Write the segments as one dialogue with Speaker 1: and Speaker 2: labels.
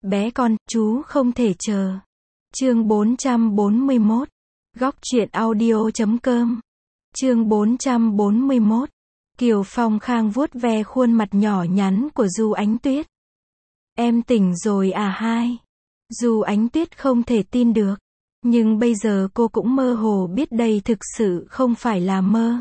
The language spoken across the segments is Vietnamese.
Speaker 1: Bé con, chú không thể chờ. Chương 441. Góc truyện audio.com. Chương 441. Kiều Phong Khang vuốt ve khuôn mặt nhỏ nhắn của Du Ánh Tuyết. Em tỉnh rồi à hai? Du Ánh Tuyết không thể tin được. Nhưng bây giờ cô cũng mơ hồ biết đây thực sự không phải là mơ.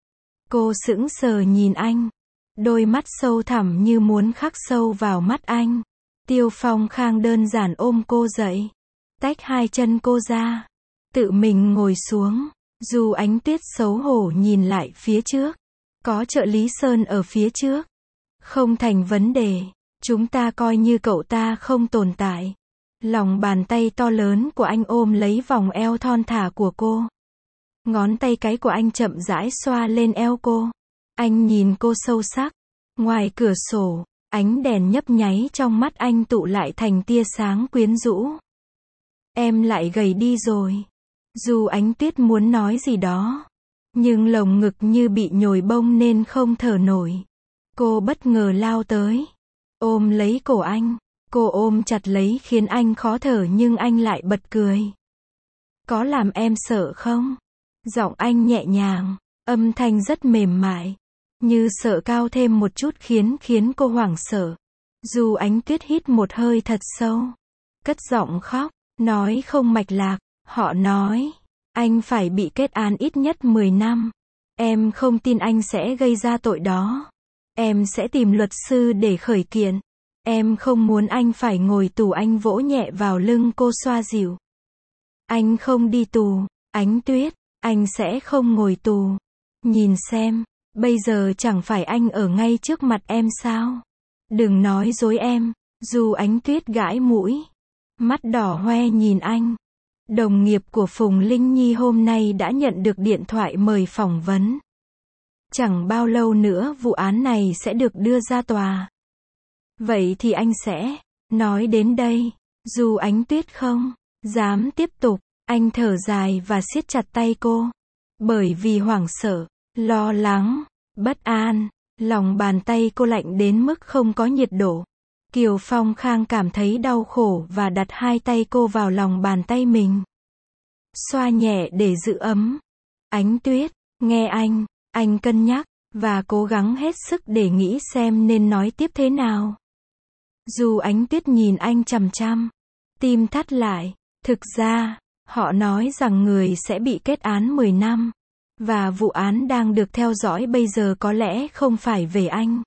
Speaker 1: Cô sững sờ nhìn anh. Đôi mắt sâu thẳm như muốn khắc sâu vào mắt anh. Tiêu Phong Khang đơn giản ôm cô dậy. Tách hai chân cô ra. Tự mình ngồi xuống. Du Ánh Tuyết xấu hổ nhìn lại phía trước. Có trợ lý Sơn ở phía trước. Không thành vấn đề. Chúng ta coi như cậu ta không tồn tại. Lòng bàn tay to lớn của anh ôm lấy vòng eo thon thả của cô. Ngón tay cái của anh chậm rãi xoa lên eo cô. Anh nhìn cô sâu sắc. Ngoài cửa sổ, ánh đèn nhấp nháy trong mắt anh tụ lại thành tia sáng quyến rũ. Em lại gầy đi rồi. Du Ánh Tuyết muốn nói gì đó. Nhưng lồng ngực như bị nhồi bông nên không thở nổi. Cô bất ngờ lao tới. Ôm lấy cổ anh. Cô ôm chặt lấy khiến anh khó thở nhưng anh lại bật cười. Có làm em sợ không? Giọng anh nhẹ nhàng, âm thanh rất mềm mại. Như sợ cao thêm một chút khiến cô hoảng sợ. Du Ánh Tuyết hít một hơi thật sâu. Cất giọng khóc, nói không mạch lạc. Họ nói, anh phải bị kết án ít nhất 10 năm. Em không tin anh sẽ gây ra tội đó. Em sẽ tìm luật sư để khởi kiện. Em không muốn anh phải ngồi tù. Anh vỗ nhẹ vào lưng cô xoa dịu. Anh không đi tù, Ánh Tuyết, anh sẽ không ngồi tù. Nhìn xem, bây giờ chẳng phải anh ở ngay trước mặt em sao? Đừng nói dối em. Du Ánh Tuyết gãi mũi. Mắt đỏ hoe nhìn anh. Đồng nghiệp của Phùng Linh Nhi hôm nay đã nhận được điện thoại mời phỏng vấn. Chẳng bao lâu nữa vụ án này sẽ được đưa ra tòa. Vậy thì anh sẽ... Nói đến đây, Du Ánh Tuyết không dám tiếp tục. Anh thở dài và siết chặt tay cô. Bởi vì hoảng sợ, lo lắng, bất an, lòng bàn tay cô lạnh đến mức không có nhiệt độ. Kiều Phong Khang cảm thấy đau khổ và đặt hai tay cô vào lòng bàn tay mình. Xoa nhẹ để giữ ấm. Ánh Tuyết, nghe anh cân nhắc, và cố gắng hết sức để nghĩ xem nên nói tiếp thế nào. Du Ánh Tuyết nhìn anh chằm chằm. Tim thắt lại. Thực ra, họ nói rằng người sẽ bị kết án 10 năm. Và vụ án đang được theo dõi bây giờ có lẽ không phải về anh.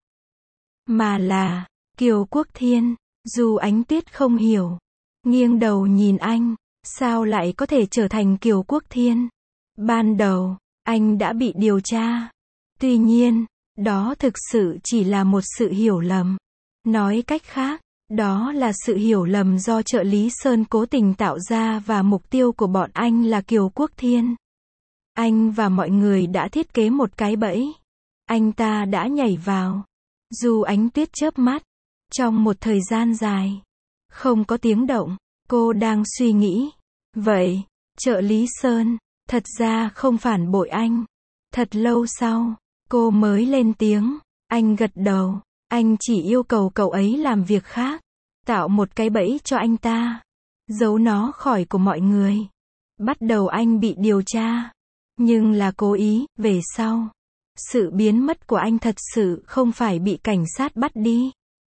Speaker 1: Mà là Kiều Quốc Thiên. Du Ánh Tuyết không hiểu. Nghiêng đầu nhìn anh. Sao lại có thể trở thành Kiều Quốc Thiên? Ban đầu, anh đã bị điều tra. Tuy nhiên, đó thực sự chỉ là một sự hiểu lầm. Nói cách khác, đó là sự hiểu lầm do trợ lý Sơn cố tình tạo ra và mục tiêu của bọn anh là Kiều Quốc Thiên. Anh và mọi người đã thiết kế một cái bẫy. Anh ta đã nhảy vào. Du Ánh Tuyết chớp mắt. Trong một thời gian dài, không có tiếng động, cô đang suy nghĩ. Vậy, trợ lý Sơn, thật ra không phản bội anh. Thật lâu sau, cô mới lên tiếng. Anh gật đầu. Anh chỉ yêu cầu cậu ấy làm việc khác. Tạo một cái bẫy cho anh ta. Giấu nó khỏi của mọi người. Bắt đầu anh bị điều tra. Nhưng là cố ý. Về sau, sự biến mất của anh thật sự không phải bị cảnh sát bắt đi.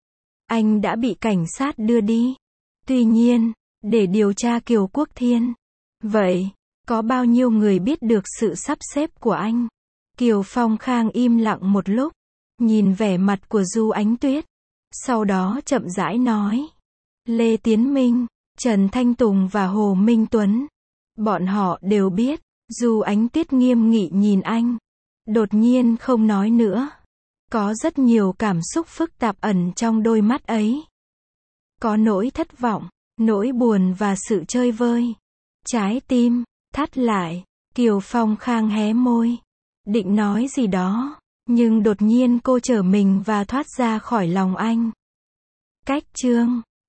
Speaker 1: Anh đã bị cảnh sát đưa đi. Tuy nhiên, để điều tra Kiều Quốc Thiên. Vậy, có bao nhiêu người biết được sự sắp xếp của anh? Kiều Phong Khang im lặng một lúc. Nhìn vẻ mặt của Du Ánh Tuyết. Sau đó chậm rãi nói. Lê Tiến Minh, Trần Thanh Tùng và Hồ Minh Tuấn. Bọn họ đều biết. Du Ánh Tuyết nghiêm nghị nhìn anh. Đột nhiên không nói nữa. Có rất nhiều cảm xúc phức tạp ẩn trong đôi mắt ấy. Có nỗi thất vọng, nỗi buồn và sự chơi vơi. Trái tim thắt lại. Kiều Phong Khang hé môi. Định nói gì đó. Nhưng đột nhiên cô trở mình và thoát ra khỏi lòng anh. Cách chương